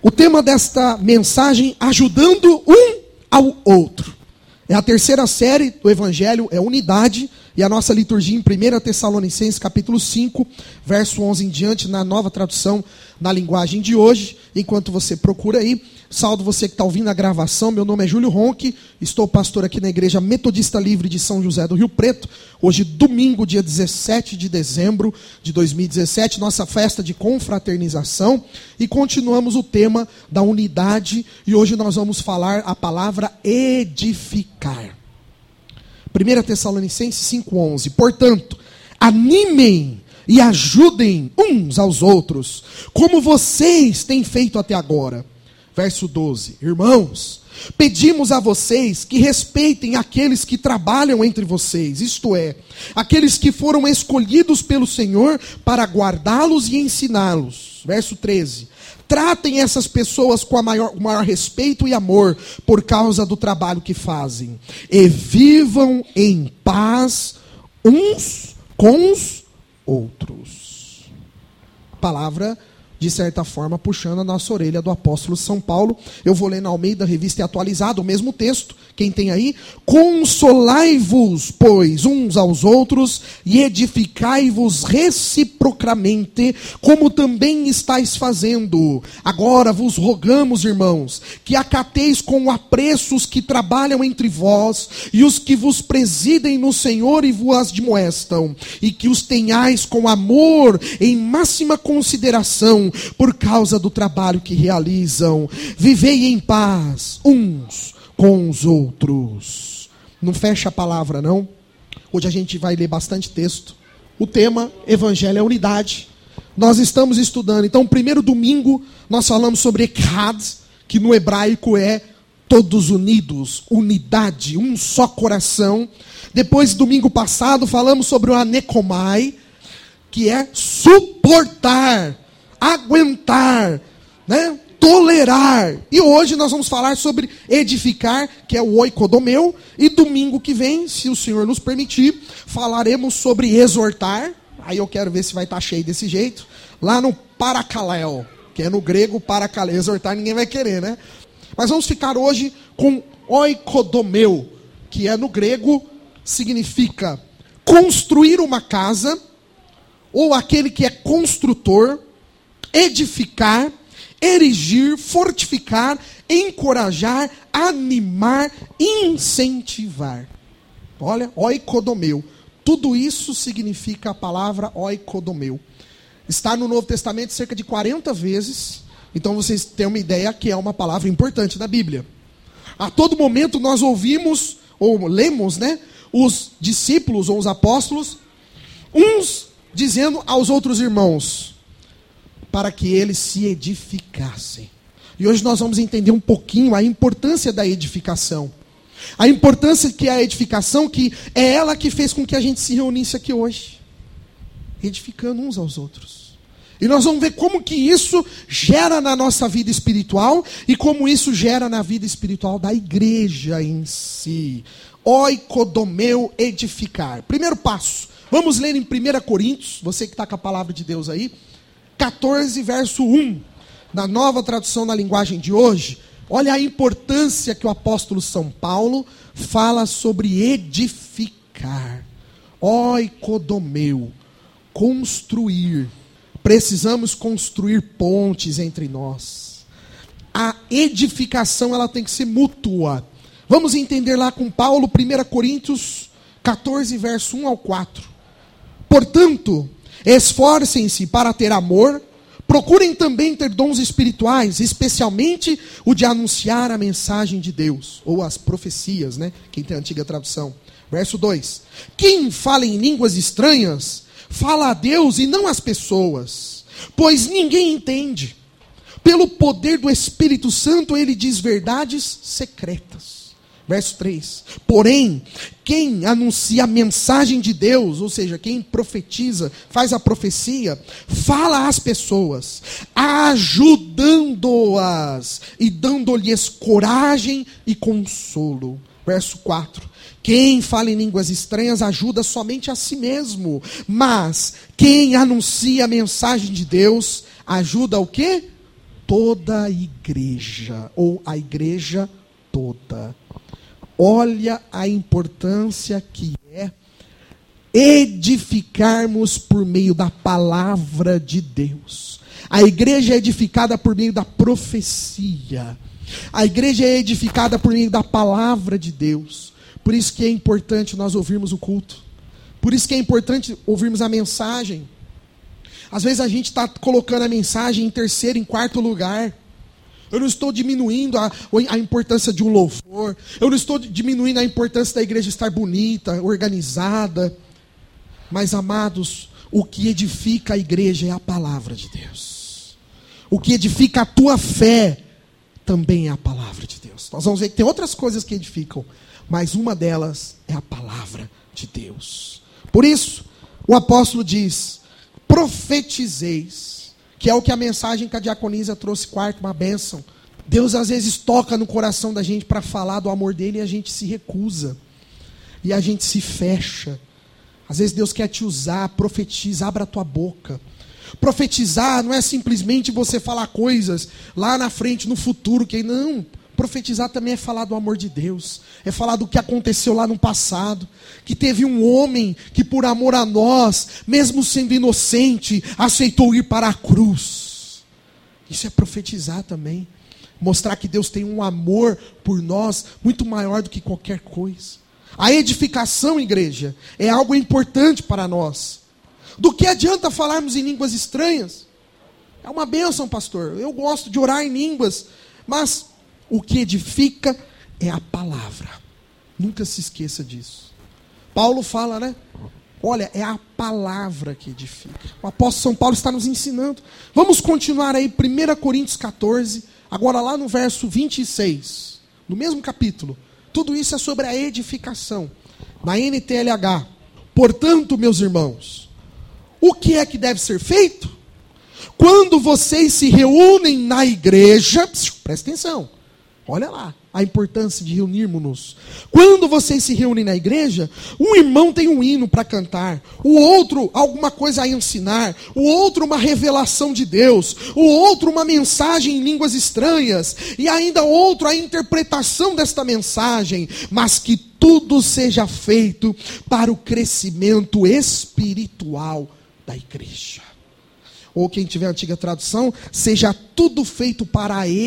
O tema desta mensagem, ajudando um ao outro. É a terceira série do Evangelho, é unidade, e a nossa liturgia em 1 Tessalonicenses capítulo 5, verso 11 em diante, na nova tradução, na linguagem de hoje. Enquanto você procura aí, saúdo você que está ouvindo a gravação. Meu nome é Júlio Ronque, estou pastor aqui na Igreja Metodista Livre de São José do Rio Preto. Hoje, domingo, dia 17 de dezembro de 2017, nossa festa de confraternização. E continuamos o tema da unidade, e hoje nós vamos falar a palavra edificar. 1 Tessalonicenses 5,11. Portanto, animem e ajudem uns aos outros, como vocês têm feito até agora. Verso 12. Irmãos, pedimos a vocês que respeitem aqueles que trabalham entre vocês, isto é, aqueles que foram escolhidos pelo Senhor para guardá-los e ensiná-los. Verso 13. Tratem essas pessoas com o maior respeito e amor por causa do trabalho que fazem. E vivam em paz uns com os outros. Palavra, de certa forma, puxando a nossa orelha do apóstolo São Paulo. Eu vou ler na Almeida, Revista e Atualizada, o mesmo texto. Quem tem aí? Consolai-vos, pois, uns aos outros, e edificai-vos reciprocamente, como também estáis fazendo. Agora vos rogamos, irmãos, que acateis com apreço os que trabalham entre vós, e os que vos presidem no Senhor e vos admoestam, e que os tenhais com amor, em máxima consideração, por causa do trabalho que realizam. Vivei em paz uns com os outros. Não fecha a palavra, não. Hoje a gente vai ler bastante texto. O tema, Evangelho é unidade. Nós estamos estudando. Então, primeiro domingo, nós falamos sobre Echad, que no hebraico é todos unidos, unidade, um só coração. Depois, domingo passado, falamos sobre o Anekomai, que é suportar, aguentar, né? Tolerar. E hoje nós vamos falar sobre edificar, que é o oikodomeu. E domingo que vem, se o Senhor nos permitir, falaremos sobre exortar. Aí eu quero ver se vai estar cheio desse jeito. Lá no parakaleo, que é no grego parakaleo. Exortar ninguém vai querer, né? Mas vamos ficar hoje com oikodomeu, que é no grego, significa construir uma casa, ou aquele que é construtor, edificar, erigir, fortificar, encorajar, animar, incentivar. Olha, oikodomeu. Tudo isso significa a palavra oikodomeu. Está no Novo Testamento cerca de 40 vezes. Então vocês têm uma ideia que é uma palavra importante da Bíblia. A todo momento nós ouvimos, ou lemos, né, os discípulos ou os apóstolos, uns dizendo aos outros irmãos, para que eles se edificassem. E hoje nós vamos entender um pouquinho a importância da edificação. A importância que é a edificação, que é ela que fez com que a gente se reunisse aqui hoje. Edificando uns aos outros. E nós vamos ver como que isso gera na nossa vida espiritual e como isso gera na vida espiritual da igreja em si. Oikodomeu, edificar. Primeiro passo. Vamos ler em 1 Coríntios, você que está com a palavra de Deus aí, 14, verso 1, na nova tradução na linguagem de hoje. Olha a importância que o apóstolo São Paulo fala sobre edificar. Oikodomeu, construir. Precisamos construir pontes entre nós. A edificação ela tem que ser mútua. Vamos entender lá com Paulo, 1 Coríntios 14, verso 1 ao 4. Portanto, esforcem-se para ter amor, procurem também ter dons espirituais, especialmente o de anunciar a mensagem de Deus, ou as profecias, né? Quem tem a antiga tradução. Verso 2. Quem fala em línguas estranhas, fala a Deus e não às pessoas, pois ninguém entende. Pelo poder do Espírito Santo, ele diz verdades secretas. Verso 3. Porém, quem anuncia a mensagem de Deus, ou seja, quem profetiza, faz a profecia, fala às pessoas, ajudando-as e dando-lhes coragem e consolo. Verso 4. Quem fala em línguas estranhas ajuda somente a si mesmo, mas quem anuncia a mensagem de Deus ajuda o quê? toda a igreja, ou a igreja toda. Olha a importância que é edificarmos por meio da palavra de Deus. A igreja é edificada por meio da profecia. A igreja é edificada por meio da palavra de Deus. Por isso que é importante nós ouvirmos o culto. Por isso que é importante ouvirmos a mensagem. Às vezes a gente está colocando a mensagem em terceiro, em quarto lugar. Eu não estou diminuindo a importância de um louvor. Eu não estou diminuindo a importância da igreja estar bonita, organizada. Mas, amados, o que edifica a igreja é a palavra de Deus. O que edifica a tua fé também é a palavra de Deus. Nós vamos ver que tem outras coisas que edificam, mas uma delas é a palavra de Deus. Por isso, o apóstolo diz: profetizeis, que é o que a mensagem que a diaconisa trouxe quarto, uma bênção. Deus às vezes toca no coração da gente para falar do amor dele e a gente se recusa. E a gente se fecha. Às vezes Deus quer te usar, profetiza, abra a tua boca. Profetizar não é simplesmente você falar coisas lá na frente, no futuro. Não, profetizar também é falar do amor de Deus. É falar do que aconteceu lá no passado. Que teve um homem que por amor a nós, mesmo sendo inocente, aceitou ir para a cruz. Isso é profetizar também. Mostrar que Deus tem um amor por nós muito maior do que qualquer coisa. A edificação, igreja, é algo importante para nós. Do que adianta falarmos em línguas estranhas? É uma bênção, pastor. Eu gosto de orar em línguas. Mas o que edifica é a palavra. Nunca se esqueça disso. Paulo fala, né? Olha, é a palavra que edifica. O apóstolo São Paulo está nos ensinando. Vamos continuar aí, 1 Coríntios 14, agora lá no verso 26. No mesmo capítulo. Tudo isso é sobre a edificação. Na NTLH. Portanto, meus irmãos, o que é que deve ser feito? Quando vocês se reúnem na igreja, presta atenção, olha lá a importância de reunirmos-nos. Quando vocês se reúnem na igreja, um irmão tem um hino para cantar, o outro alguma coisa a ensinar, o outro uma revelação de Deus, o outro uma mensagem em línguas estranhas, e ainda outro a interpretação desta mensagem, mas que tudo seja feito para o crescimento espiritual da igreja. Ou quem tiver a antiga tradução, seja tudo feito para a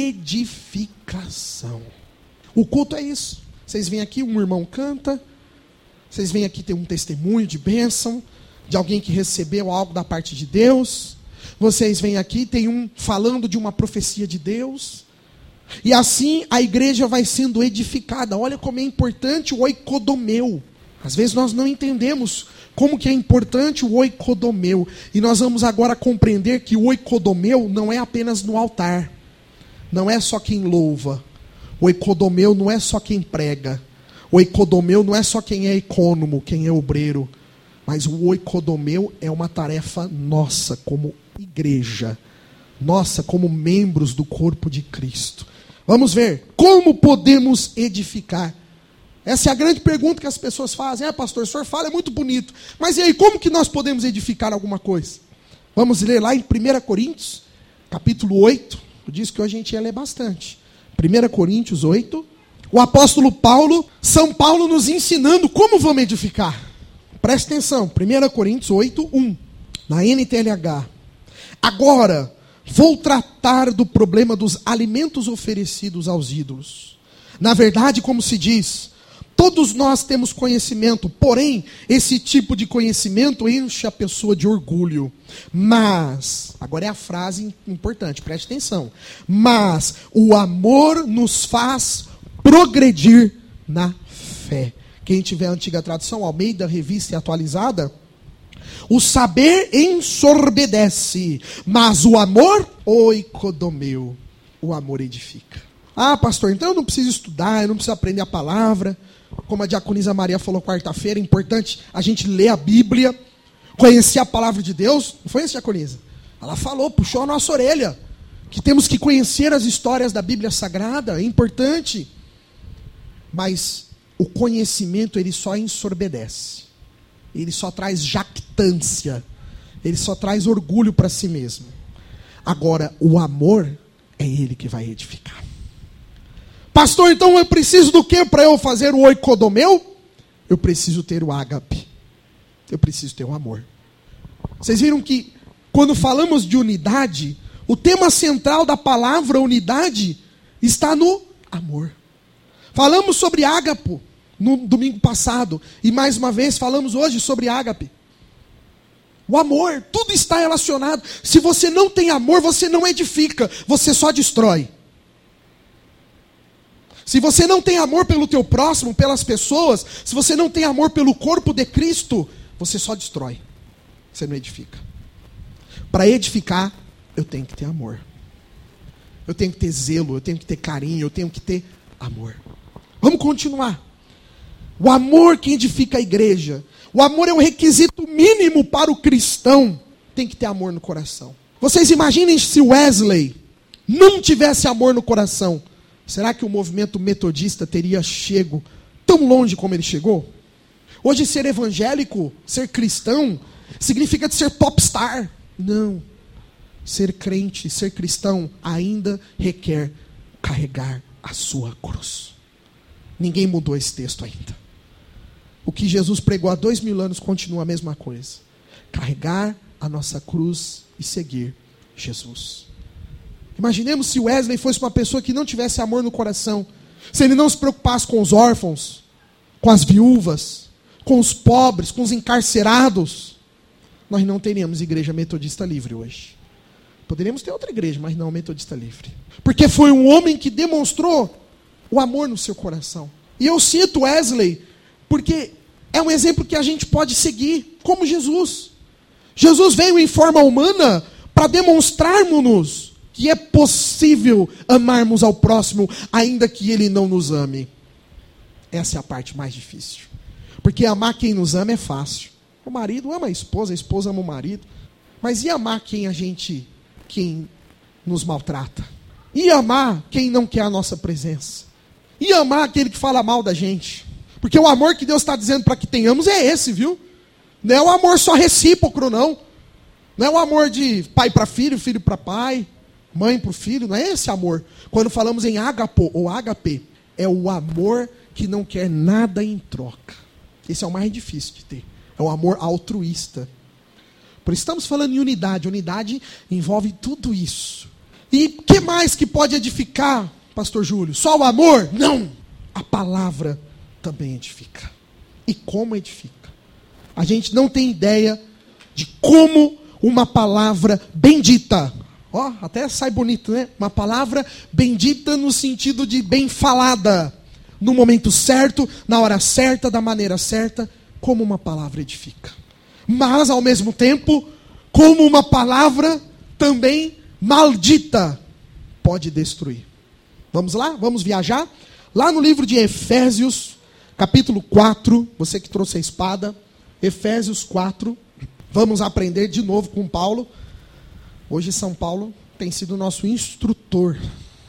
edificação. O culto é isso. Vocês vêm aqui, um irmão canta, vocês vêm aqui ter um testemunho de bênção, de alguém que recebeu algo da parte de Deus. Vocês vêm aqui, tem um falando de uma profecia de Deus. E assim a igreja vai sendo edificada. Olha como é importante o oikodomeu. Às vezes nós não entendemos como que é importante o oikodomeu. E nós vamos agora compreender que o oikodomeu não é apenas no altar. Não é só quem louva. O oikodomeu não é só quem prega. O oikodomeu não é só quem é econômico, quem é obreiro. Mas o oikodomeu é uma tarefa nossa como igreja. Nossa, como membros do corpo de Cristo. Vamos ver como podemos edificar. Essa é a grande pergunta que as pessoas fazem. Pastor, o senhor fala, é muito bonito. Mas e aí, como que nós podemos edificar alguma coisa? Vamos ler lá em 1 Coríntios, capítulo 8. Eu disse que hoje a gente ia ler bastante. 1 Coríntios 8. O apóstolo Paulo, São Paulo nos ensinando como vamos edificar. Presta atenção, 1 Coríntios 8, 1. Na NTLH. Agora, vou tratar do problema dos alimentos oferecidos aos ídolos. Na verdade, como se diz, todos nós temos conhecimento, porém, esse tipo de conhecimento enche a pessoa de orgulho. Mas, agora é a frase importante, preste atenção. Mas o amor nos faz progredir na fé. Quem tiver a antiga tradução, Almeida, revista e atualizada, o saber ensorbedece, mas o amor oikodomeu. O amor edifica. Pastor, então eu não preciso estudar, eu não preciso aprender a palavra. Como a diaconisa Maria falou quarta-feira, é importante a gente ler a Bíblia, conhecer a palavra de Deus. Não foi isso, diaconisa? Ela falou, puxou a nossa orelha, que temos que conhecer as histórias da Bíblia Sagrada, é importante. Mas o conhecimento, ele só ensorbedece. Ele só traz jactância. Ele só traz orgulho para si mesmo. Agora, o amor é Ele que vai edificar. Pastor, então eu preciso do que para eu fazer o oikodomeu? Eu preciso ter o ágape. Eu preciso ter o amor. Vocês viram que quando falamos de unidade, o tema central da palavra unidade está no amor. Falamos sobre ágapo no domingo passado. E mais uma vez falamos hoje sobre ágape. O amor, tudo está relacionado. Se você não tem amor, você não edifica, você só destrói. Se você não tem amor pelo teu próximo, pelas pessoas, se você não tem amor pelo corpo de Cristo, você só destrói. Você não edifica. Para edificar, eu tenho que ter amor. Eu tenho que ter zelo, eu tenho que ter carinho, eu tenho que ter amor. Vamos continuar. O amor que edifica a igreja. O amor é um requisito mínimo para o cristão. Tem que ter amor no coração. Vocês imaginem se Wesley não tivesse amor no coração. Será que o movimento metodista teria chego tão longe como ele chegou? Hoje ser evangélico, ser cristão, significa ser popstar. Não. Ser crente, ser cristão, ainda requer carregar a sua cruz. Ninguém mudou esse texto ainda. O que Jesus pregou há 2000 anos continua a mesma coisa. Carregar a nossa cruz e seguir Jesus. Imaginemos se Wesley fosse uma pessoa que não tivesse amor no coração. Se ele não se preocupasse com os órfãos, com as viúvas, com os pobres, com os encarcerados. Nós não teríamos igreja metodista livre hoje. Poderíamos ter outra igreja, mas não metodista livre. Porque foi um homem que demonstrou o amor no seu coração. E eu cito Wesley porque é um exemplo que a gente pode seguir, como Jesus. Jesus veio em forma humana para demonstrarmos-nos que é possível amarmos ao próximo, ainda que ele não nos ame. Essa é a parte mais difícil. Porque amar quem nos ama é fácil. O marido ama a esposa ama o marido. Mas e amar quem nos maltrata? E amar quem não quer a nossa presença? E amar aquele que fala mal da gente? Porque o amor que Deus está dizendo para que tenhamos é esse, viu? Não é o amor só recíproco, não. Não é o amor de pai para filho, filho para pai, mãe para o filho. Não é esse amor. Quando falamos em agapo ou agape, é o amor que não quer nada em troca. Esse é o mais difícil de ter. É o amor altruísta. Por isso estamos falando em unidade. Unidade envolve tudo isso. E o que mais que pode edificar, pastor Júlio? Só o amor? Não. A palavra também edifica. E como edifica? A gente não tem ideia de como uma palavra bendita, ó, até sai bonito, né? Uma palavra bendita no sentido de bem falada, no momento certo, na hora certa, da maneira certa, como uma palavra edifica. Mas, ao mesmo tempo, como uma palavra também maldita pode destruir. Vamos lá? Vamos viajar? Lá no livro de Efésios, capítulo 4, você que trouxe a espada, Efésios 4, vamos aprender de novo com Paulo. Hoje São Paulo tem sido nosso instrutor.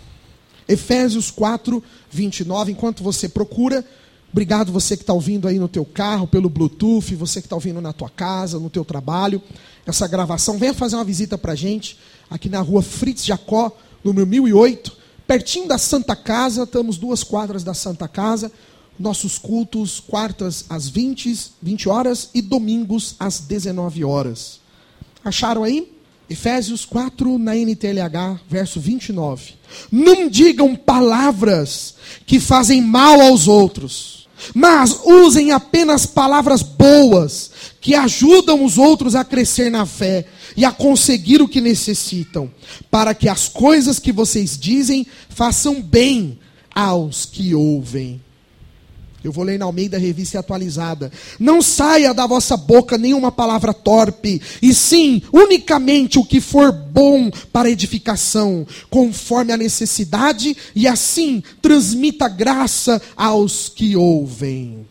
Efésios 4, 29, enquanto você procura, obrigado você que está ouvindo aí no teu carro, pelo Bluetooth, você que está ouvindo na tua casa, no teu trabalho, essa gravação, venha fazer uma visita para a gente, aqui na rua Fritz Jacó, número 1008, pertinho da Santa Casa, estamos 2 quadras da Santa Casa, nossos cultos, quartas às 20 horas e domingos às 19 horas. Acharam aí? Efésios 4, na NTLH, verso 29. Não digam palavras que fazem mal aos outros, mas usem apenas palavras boas, que ajudam os outros a crescer na fé e a conseguir o que necessitam, para que as coisas que vocês dizem façam bem aos que ouvem. Eu vou ler na Almeida Revista Atualizada. Não saia da vossa boca nenhuma palavra torpe, e sim, unicamente o que for bom para edificação, conforme a necessidade, e assim transmita graça aos que ouvem.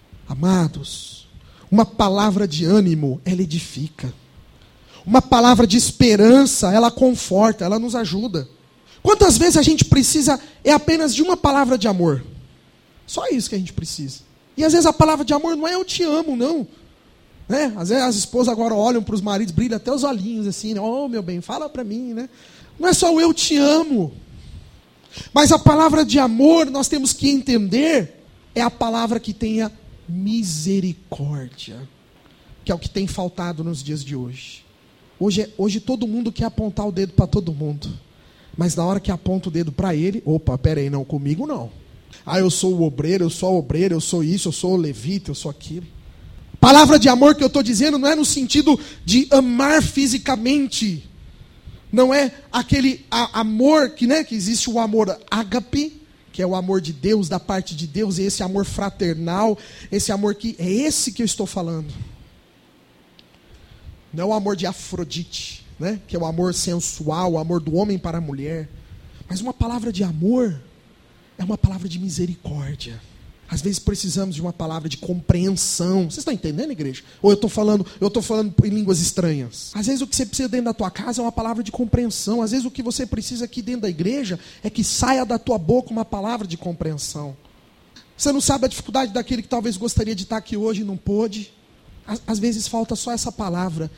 Amados, uma palavra de ânimo, ela edifica. Uma palavra de esperança, ela conforta, ela nos ajuda. Quantas vezes a gente precisa apenas de uma palavra de amor? Só isso que a gente precisa. E às vezes a palavra de amor não é eu te amo, não. Né? Às vezes as esposas agora olham para os maridos, brilham até os olhinhos assim, né? Oh, meu bem, fala para mim, né? Não é só o eu te amo. Mas a palavra de amor, nós temos que entender, é a palavra que tenha misericórdia. Que é o que tem faltado nos dias de hoje. Hoje todo mundo quer apontar o dedo para todo mundo. Mas na hora que aponta o dedo para ele, opa, peraí, não, comigo não. Ah, eu sou o obreiro, eu sou a obreira, eu sou isso, eu sou o levita, eu sou aquilo. Palavra de amor que eu estou dizendo não é no sentido de amar fisicamente. Não é aquele amor que existe o amor ágape, que é o amor de Deus, da parte de Deus, e esse amor fraternal, esse amor que é esse que eu estou falando. Não é o amor de Afrodite, que é o amor sensual, o amor do homem para a mulher. Mas uma palavra de amor é uma palavra de misericórdia. Às vezes precisamos de uma palavra de compreensão. Vocês estão entendendo, igreja? Ou eu estou falando em línguas estranhas? Às vezes o que você precisa dentro da tua casa é uma palavra de compreensão. Às vezes o que você precisa aqui dentro da igreja é que saia da tua boca uma palavra de compreensão. Você não sabe a dificuldade daquele que talvez gostaria de estar aqui hoje e não pôde. Às vezes falta só essa palavra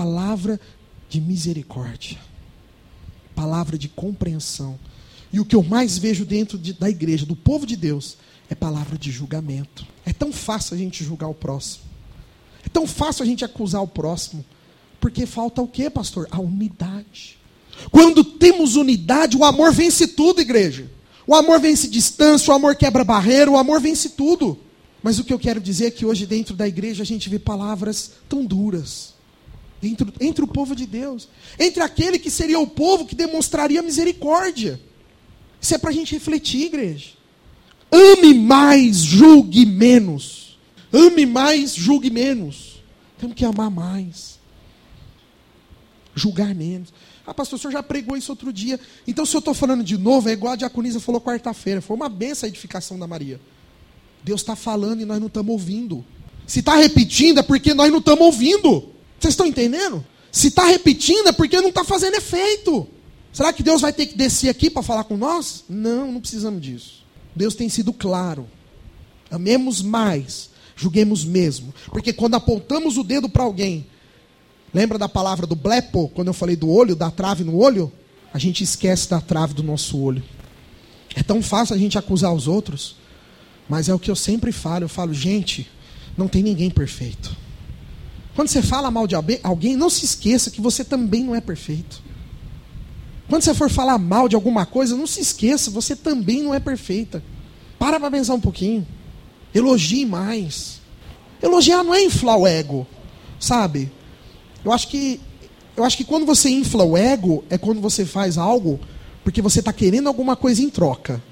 de misericórdia. Palavra de compreensão. E o que eu mais vejo dentro da igreja, do povo de Deus, é palavra de julgamento. É tão fácil a gente julgar o próximo. É tão fácil a gente acusar o próximo. Porque falta o quê, pastor? A unidade. Quando temos unidade, o amor vence tudo, igreja. O amor vence distância, o amor quebra barreira, o amor vence tudo. Mas o que eu quero dizer é que hoje dentro da igreja a gente vê palavras tão duras. Entre o povo de Deus. Entre aquele que seria o povo que demonstraria misericórdia. Isso é para a gente refletir, igreja. Ame mais, julgue menos. Ame mais, julgue menos. Temos que amar mais. Julgar menos. Ah, pastor, o senhor já pregou isso outro dia. Então, se eu estou falando de novo, é igual a diaconisa falou quarta-feira. Foi uma benção a edificação da Maria. Deus está falando e nós não estamos ouvindo. Se está repetindo é porque nós não estamos ouvindo. Vocês estão entendendo? Se está repetindo é porque não está fazendo efeito. Será que Deus vai ter que descer aqui para falar com nós? Não, não precisamos disso. Deus tem sido claro. Amemos mais, julguemos mesmo. Porque quando apontamos o dedo para alguém, lembra da palavra do blepo, quando eu falei do olho, da trave no olho? A gente esquece da trave do nosso olho. É tão fácil a gente acusar os outros, mas é o que eu sempre falo. Eu falo, gente, não tem ninguém perfeito. Quando você fala mal de alguém, não se esqueça que você também não é perfeito. Quando você for falar mal de alguma coisa, não se esqueça, você também não é perfeita. Para pensar um pouquinho. Elogie mais. Elogiar não é inflar o ego, sabe? Eu acho que quando você infla o ego, é quando você faz algo porque você está querendo alguma coisa em troca.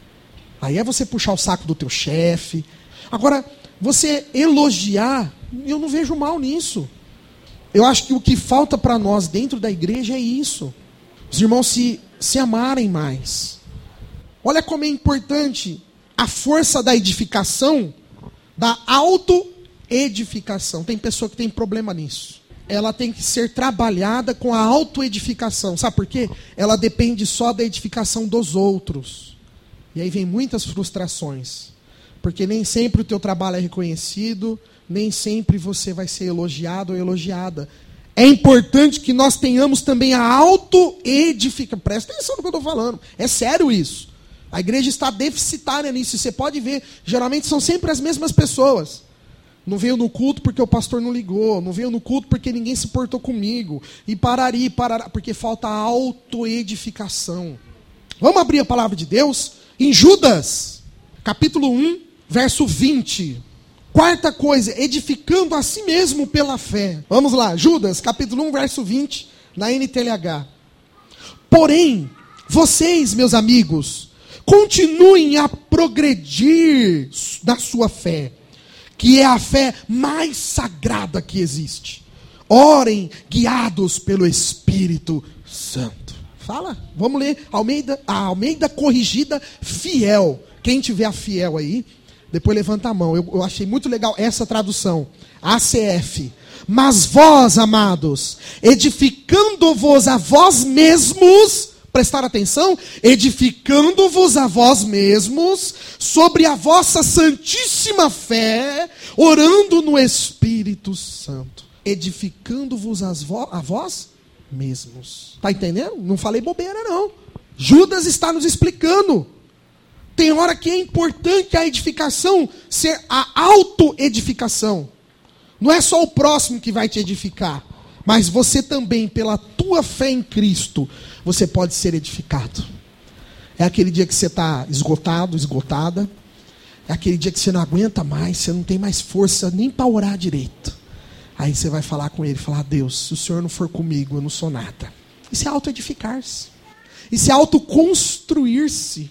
Aí é você puxar o saco do teu chefe. Agora, você elogiar, eu não vejo mal nisso. Eu acho que o que falta para nós dentro da igreja é isso. Os irmãos se amarem mais. Olha como é importante a força da edificação, da autoedificação. Tem pessoa que tem problema nisso. Ela tem que ser trabalhada com a autoedificação. Sabe por quê? Ela depende só da edificação dos outros. E aí vem muitas frustrações. Porque nem sempre o teu trabalho é reconhecido, nem sempre você vai ser elogiado ou elogiada. É importante que nós tenhamos também a autoedificação. Presta atenção no que eu estou falando. É sério isso. A igreja está deficitária nisso. E você pode ver, geralmente são sempre as mesmas pessoas. Não veio no culto porque o pastor não ligou. Não veio no culto porque ninguém se portou comigo. E parará, porque falta autoedificação. Vamos abrir a palavra de Deus em Judas, capítulo 1, verso 20. Quarta coisa, edificando a si mesmo pela fé. Vamos lá, Judas, capítulo 1, verso 20, na NTLH. Porém, vocês, meus amigos, continuem a progredir na sua fé, que é a fé mais sagrada que existe. Orem, guiados pelo Espírito Santo. Fala, vamos ler, a Almeida corrigida fiel. Quem tiver a fiel aí, depois levanta a mão. Eu achei muito legal essa tradução. ACF. Mas vós, amados, edificando-vos a vós mesmos, prestar atenção, edificando-vos a vós mesmos, sobre a vossa santíssima fé, orando no Espírito Santo. Edificando-vos a vós mesmos. Está entendendo? Não falei bobeira, não. Judas está nos explicando. Tem hora que é importante a edificação ser a autoedificação. Não é só o próximo que vai te edificar, mas você também, pela tua fé em Cristo, você pode ser edificado. É aquele dia que você está esgotado, esgotada. É aquele dia que você não aguenta mais, você não tem mais força nem para orar direito. Aí você vai falar com ele, falar: Deus, se o Senhor não for comigo, eu não sou nada. Isso é autoedificar-se. Isso é autoconstruir-se.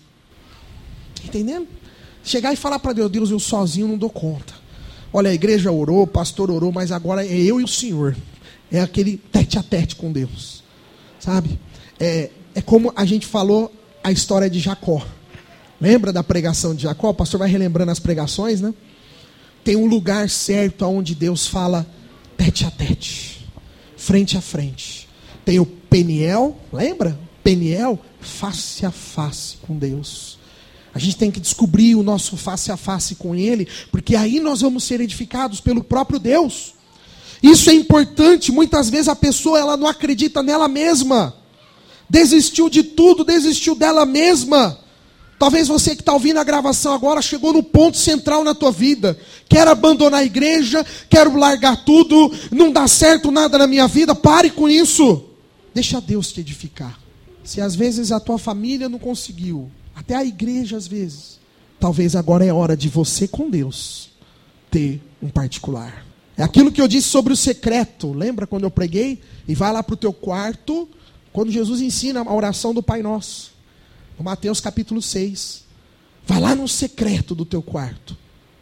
Entendendo? Chegar e falar para Deus: Deus, eu sozinho não dou conta. Olha, a igreja orou, o pastor orou, mas agora é eu e o Senhor. É aquele tete a tete com Deus. Sabe? É como a gente falou a história de Jacó. Lembra da pregação de Jacó? O pastor vai relembrando as pregações, né? Tem um lugar certo onde Deus fala tete a tete, frente a frente. Tem o Peniel, lembra? Peniel, face a face com Deus. A gente tem que descobrir o nosso face a face com Ele, porque aí nós vamos ser edificados pelo próprio Deus. Isso é importante. Muitas vezes a pessoa ela não acredita nela mesma. Desistiu de tudo, desistiu dela mesma. Talvez você que está ouvindo a gravação agora chegou no ponto central na tua vida. Quero abandonar a igreja, quero largar tudo, não dá certo nada na minha vida. Pare com isso. Deixa Deus te edificar. Se às vezes a tua família não conseguiu, até a igreja às vezes, talvez agora é hora de você com Deus ter um particular. É aquilo que eu disse sobre o secreto. Lembra quando eu preguei? E vai lá para o teu quarto, quando Jesus ensina a oração do Pai Nosso. No Mateus capítulo 6. Vai lá no secreto do teu quarto.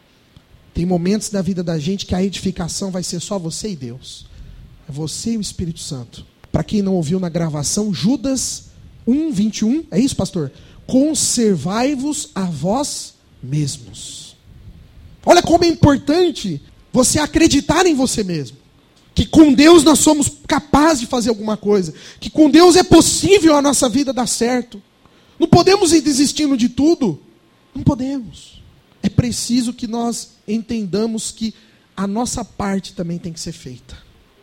Tem momentos da vida da gente que a edificação vai ser só você e Deus. É você e o Espírito Santo. Para quem não ouviu na gravação, Judas 1:21. É isso, pastor? Conservai-vos a vós mesmos. Olha como é importante você acreditar em você mesmo. Que com Deus nós somos capazes de fazer alguma coisa. Que com Deus é possível a nossa vida dar certo. Não podemos ir desistindo de tudo. Não podemos. É preciso que nós entendamos que a nossa parte também tem que ser feita.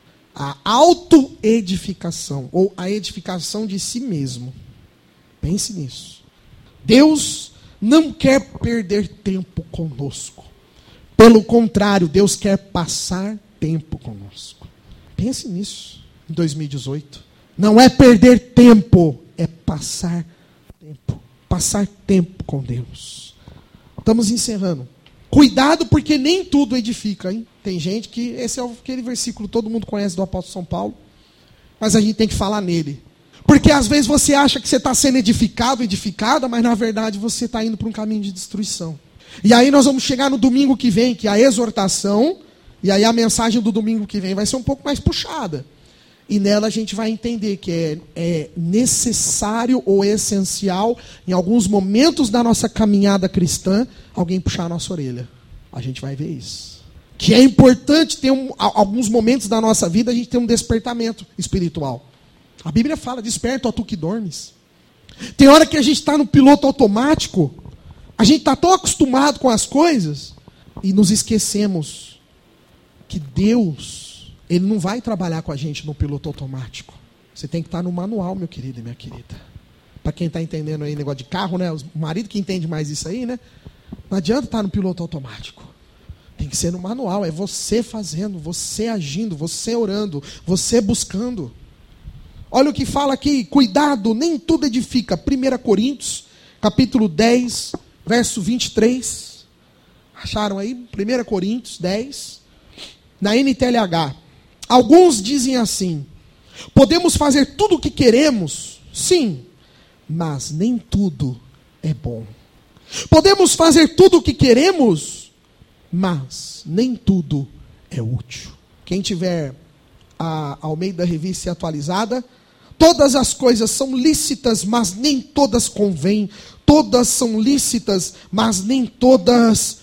A autoedificação, ou a edificação de si mesmo. Pense nisso. Deus não quer perder tempo conosco. Pelo contrário, Deus quer passar tempo conosco. Pense nisso em 2018. Não é perder tempo, é passar tempo. Passar tempo com Deus. Estamos encerrando. Cuidado, porque nem tudo edifica, hein? Tem gente que, esse é aquele versículo que todo mundo conhece do apóstolo São Paulo, mas a gente tem que falar nele. Porque às vezes você acha que você está sendo edificado, edificada, mas na verdade você está indo para um caminho de destruição. E aí nós vamos chegar no domingo que vem, que é a exortação, e aí a mensagem do domingo que vem vai ser um pouco mais puxada. E nela a gente vai entender que é necessário ou essencial, em alguns momentos da nossa caminhada cristã, alguém puxar a nossa orelha. A gente vai ver isso. Que é importante ter alguns momentos da nossa vida, a gente ter um despertamento espiritual. A Bíblia fala: desperta, ó tu que dormes. Tem hora que a gente está no piloto automático, a gente está tão acostumado com as coisas, e nos esquecemos que Deus, Ele não vai trabalhar com a gente no piloto automático. Você tem que estar no manual, meu querido e minha querida. Para quem está entendendo aí negócio de carro, né? O marido que entende mais isso aí, né? Não adianta estar no piloto automático. Tem que ser no manual. É você fazendo, você agindo, você orando, você buscando. Olha o que fala aqui. Cuidado, nem tudo edifica. 1 Coríntios, capítulo 10, verso 23. Acharam aí? 1 Coríntios 10, na NTLH. Alguns dizem assim: podemos fazer tudo o que queremos? Sim, mas nem tudo é bom. Podemos fazer tudo o que queremos, mas nem tudo é útil. Quem tiver a Almeida Revista Atualizada, todas as coisas são lícitas, mas nem todas convêm. Todas são lícitas, mas nem todas,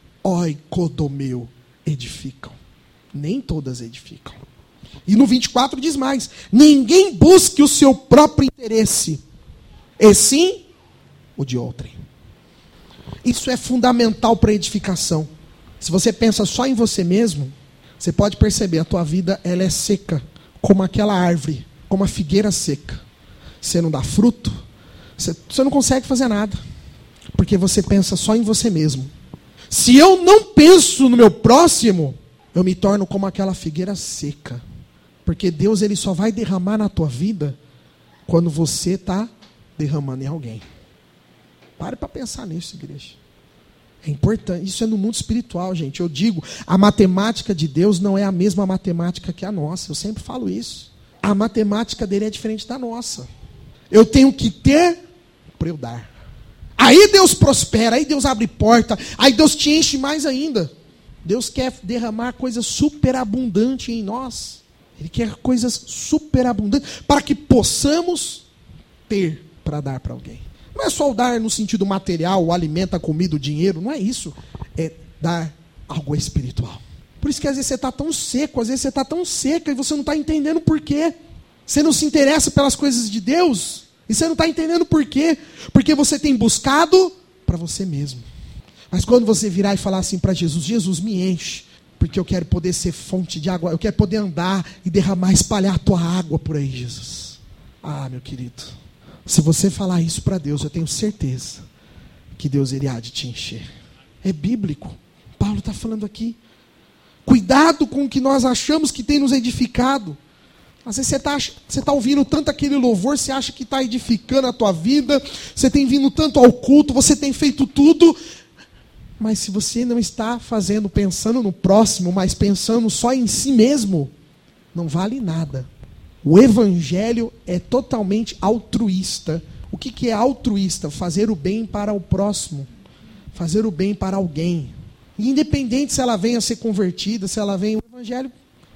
oikodomeu, edificam. Nem todas edificam. E no 24 diz mais: ninguém busque o seu próprio interesse, e sim o de outrem. Isso é fundamental para a edificação. Se você pensa só em você mesmo, você pode perceber, a tua vida ela é seca, como aquela árvore como a figueira seca. Você não dá fruto, você não consegue fazer nada, porque você pensa só em você mesmo. Se eu não penso no meu próximo, eu me torno como aquela figueira seca. Porque Deus, ele só vai derramar na tua vida quando você está derramando em alguém. Pare para pensar nisso, igreja. É importante. Isso é no mundo espiritual, gente. Eu digo, a matemática de Deus não é a mesma matemática que a nossa. Eu sempre falo isso. A matemática dele é diferente da nossa. Eu tenho que ter para eu dar. Aí Deus prospera, aí Deus abre porta, aí Deus te enche mais ainda. Deus quer derramar coisas superabundantes em nós. Ele quer coisas superabundantes para que possamos ter para dar para alguém. Não é só o dar no sentido material, o alimento, a comida, o dinheiro, não é isso. É dar algo espiritual. Por isso que às vezes você está tão seco, às vezes você está tão seca e você não está entendendo por quê. Você não se interessa pelas coisas de Deus e você não está entendendo por quê. Porque você tem buscado para você mesmo. Mas quando você virar e falar assim para Jesus, Jesus, me enche, porque eu quero poder ser fonte de água, eu quero poder andar e derramar, espalhar a tua água por aí, Jesus. Ah, meu querido, se você falar isso para Deus, eu tenho certeza que Deus irá de te encher. É bíblico. Paulo está falando aqui. Cuidado com o que nós achamos que tem nos edificado. Às vezes você está ouvindo tanto aquele louvor, você acha que está edificando a tua vida, você tem vindo tanto ao culto, você tem feito tudo, mas se você não está fazendo, pensando no próximo, mas pensando só em si mesmo, não vale nada. O evangelho é totalmente altruísta. O que é altruísta? Fazer o bem para o próximo, fazer o bem para alguém. E independente se ela venha a ser convertida, se ela vem, o evangelho...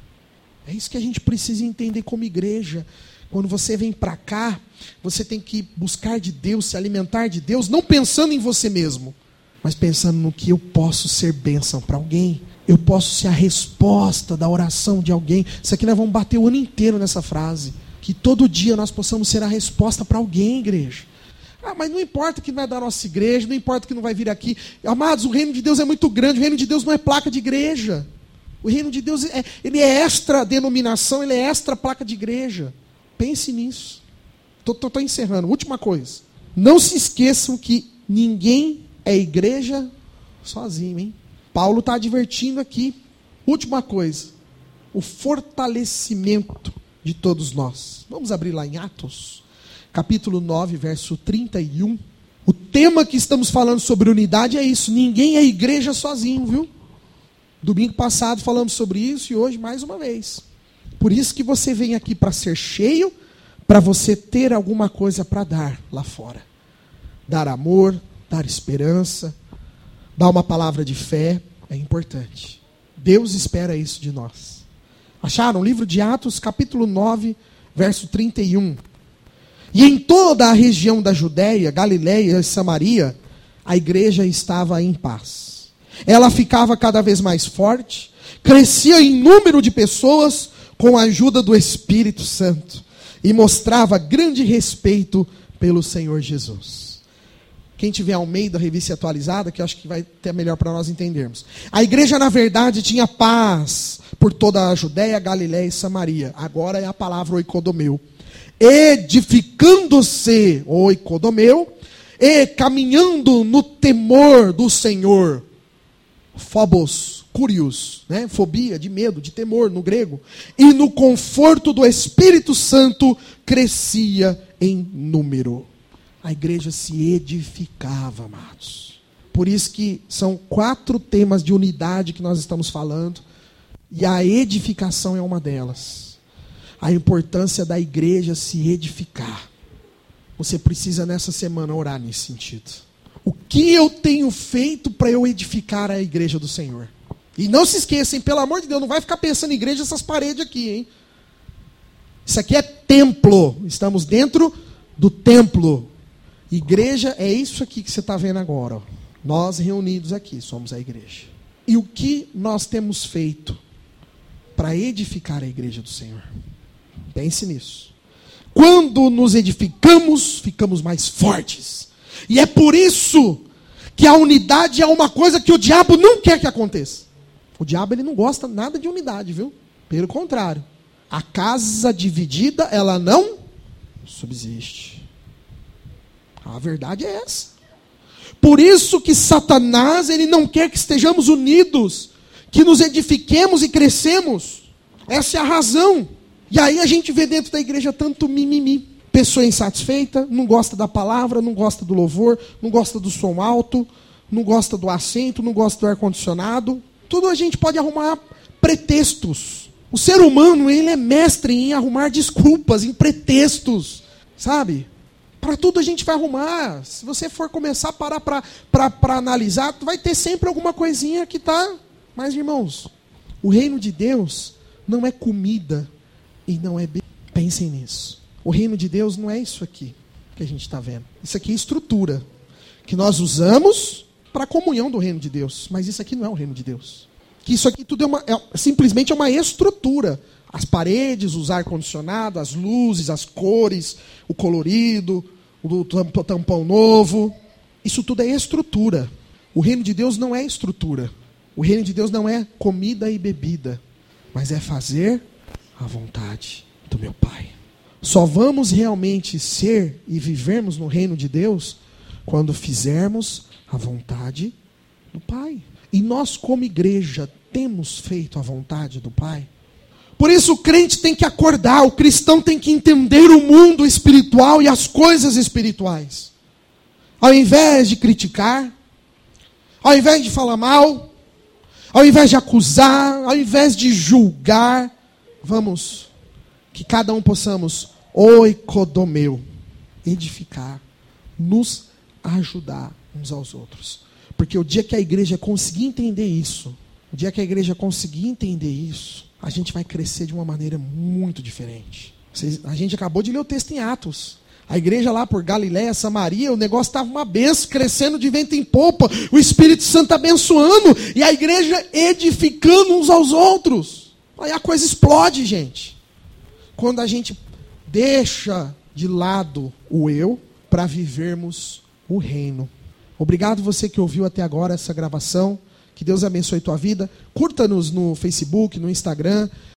É isso que a gente precisa entender como igreja. Quando você vem para cá, você tem que buscar de Deus, se alimentar de Deus, não pensando em você mesmo, mas pensando no que eu posso ser bênção para alguém. Eu posso ser a resposta da oração de alguém. Isso aqui nós vamos bater o ano inteiro nessa frase. Que todo dia nós possamos ser a resposta para alguém, igreja. Ah, mas não importa que não vai da nossa igreja, não importa que não vai vir aqui. Amados, o reino de Deus é muito grande, o reino de Deus não é placa de igreja. O reino de Deus, ele é extra denominação, ele é extra placa de igreja. Pense nisso. Estou encerrando. Última coisa. Não se esqueçam que ninguém é igreja sozinho, hein? Paulo está advertindo aqui. Última coisa. O fortalecimento de todos nós. Vamos abrir lá em Atos, capítulo 9, verso 31. O tema que estamos falando sobre unidade é isso. Ninguém é igreja sozinho, viu? Domingo passado falamos sobre isso e hoje mais uma vez. Por isso que você vem aqui para ser cheio, para você ter alguma coisa para dar lá fora. Dar amor, dar esperança, dar uma palavra de fé, é importante. Deus espera isso de nós. Acharam? O livro de Atos, capítulo 9, verso 31. E em toda a região da Judéia, Galileia e Samaria, a igreja estava em paz. Ela ficava cada vez mais forte, crescia em número de pessoas com a ajuda do Espírito Santo e mostrava grande respeito pelo Senhor Jesus. Quem tiver Almeida, revista atualizada, que eu acho que vai ter melhor para nós entendermos. A igreja, na verdade, tinha paz por toda a Judéia, Galiléia e Samaria. Agora é a palavra oikodomeu. Edificando-se, oikodomeu, e caminhando no temor do Senhor. Phobos, curios, né? Fobia, de medo, de temor no grego. E no conforto do Espírito Santo crescia em número. A igreja se edificava, amados. Por isso que são 4 temas de unidade que nós estamos falando. E a edificação é uma delas. A importância da igreja se edificar. Você precisa nessa semana orar nesse sentido. O que eu tenho feito para eu edificar a igreja do Senhor? E não se esqueçam, pelo amor de Deus, não vai ficar pensando em igreja essas paredes aqui, hein? Isso aqui é templo. Estamos dentro do templo. Igreja é isso aqui que você está vendo agora. Ó. Nós reunidos aqui somos a igreja. E o que nós temos feito para edificar a igreja do Senhor? Pense nisso. Quando nos edificamos, ficamos mais fortes. E é por isso que a unidade é uma coisa que o diabo não quer que aconteça. O diabo ele não gosta nada de unidade, viu? Pelo contrário. A casa dividida, ela não subsiste. A verdade é essa. Por isso que Satanás, ele não quer que estejamos unidos, que nos edifiquemos e crescemos. Essa é a razão. E aí a gente vê dentro da igreja tanto mimimi. Pessoa insatisfeita, não gosta da palavra, não gosta do louvor, não gosta do som alto, não gosta do assento, não gosta do ar-condicionado. Tudo a gente pode arrumar pretextos. O ser humano, ele é mestre em arrumar desculpas, em pretextos, sabe? Para tudo a gente vai arrumar. Se você for começar a parar para analisar, vai ter sempre alguma coisinha que está... Mas, irmãos, o reino de Deus não é comida e não é bebida. Pensem nisso. O reino de Deus não é isso aqui que a gente está vendo. Isso aqui é estrutura que nós usamos para a comunhão do reino de Deus. Mas isso aqui não é o reino de Deus. Que isso aqui tudo simplesmente é uma estrutura. As paredes, os ar-condicionado, as luzes, as cores, o colorido, o tampão novo. Isso tudo é estrutura. O reino de Deus não é estrutura. O reino de Deus não é comida e bebida. Mas é fazer a vontade do meu Pai. Só vamos realmente ser e vivermos no reino de Deus quando fizermos a vontade do Pai. E nós, como igreja, temos feito a vontade do Pai. Por isso o crente tem que acordar, o cristão tem que entender o mundo espiritual e as coisas espirituais. Ao invés de criticar, ao invés de falar mal, ao invés de acusar, ao invés de julgar, vamos, que cada um possamos oikodomeu, edificar, nos ajudar uns aos outros. Porque o dia que a igreja conseguir entender isso, a gente vai crescer de uma maneira muito diferente. A gente acabou de ler o texto em Atos. A igreja lá por Galiléia, Samaria, o negócio estava uma benção, crescendo de vento em popa, o Espírito Santo abençoando, e a igreja edificando uns aos outros. Aí a coisa explode, gente. Quando a gente deixa de lado o eu para vivermos o reino. Obrigado você que ouviu até agora essa gravação. Que Deus abençoe tua vida. Curta-nos no Facebook, no Instagram.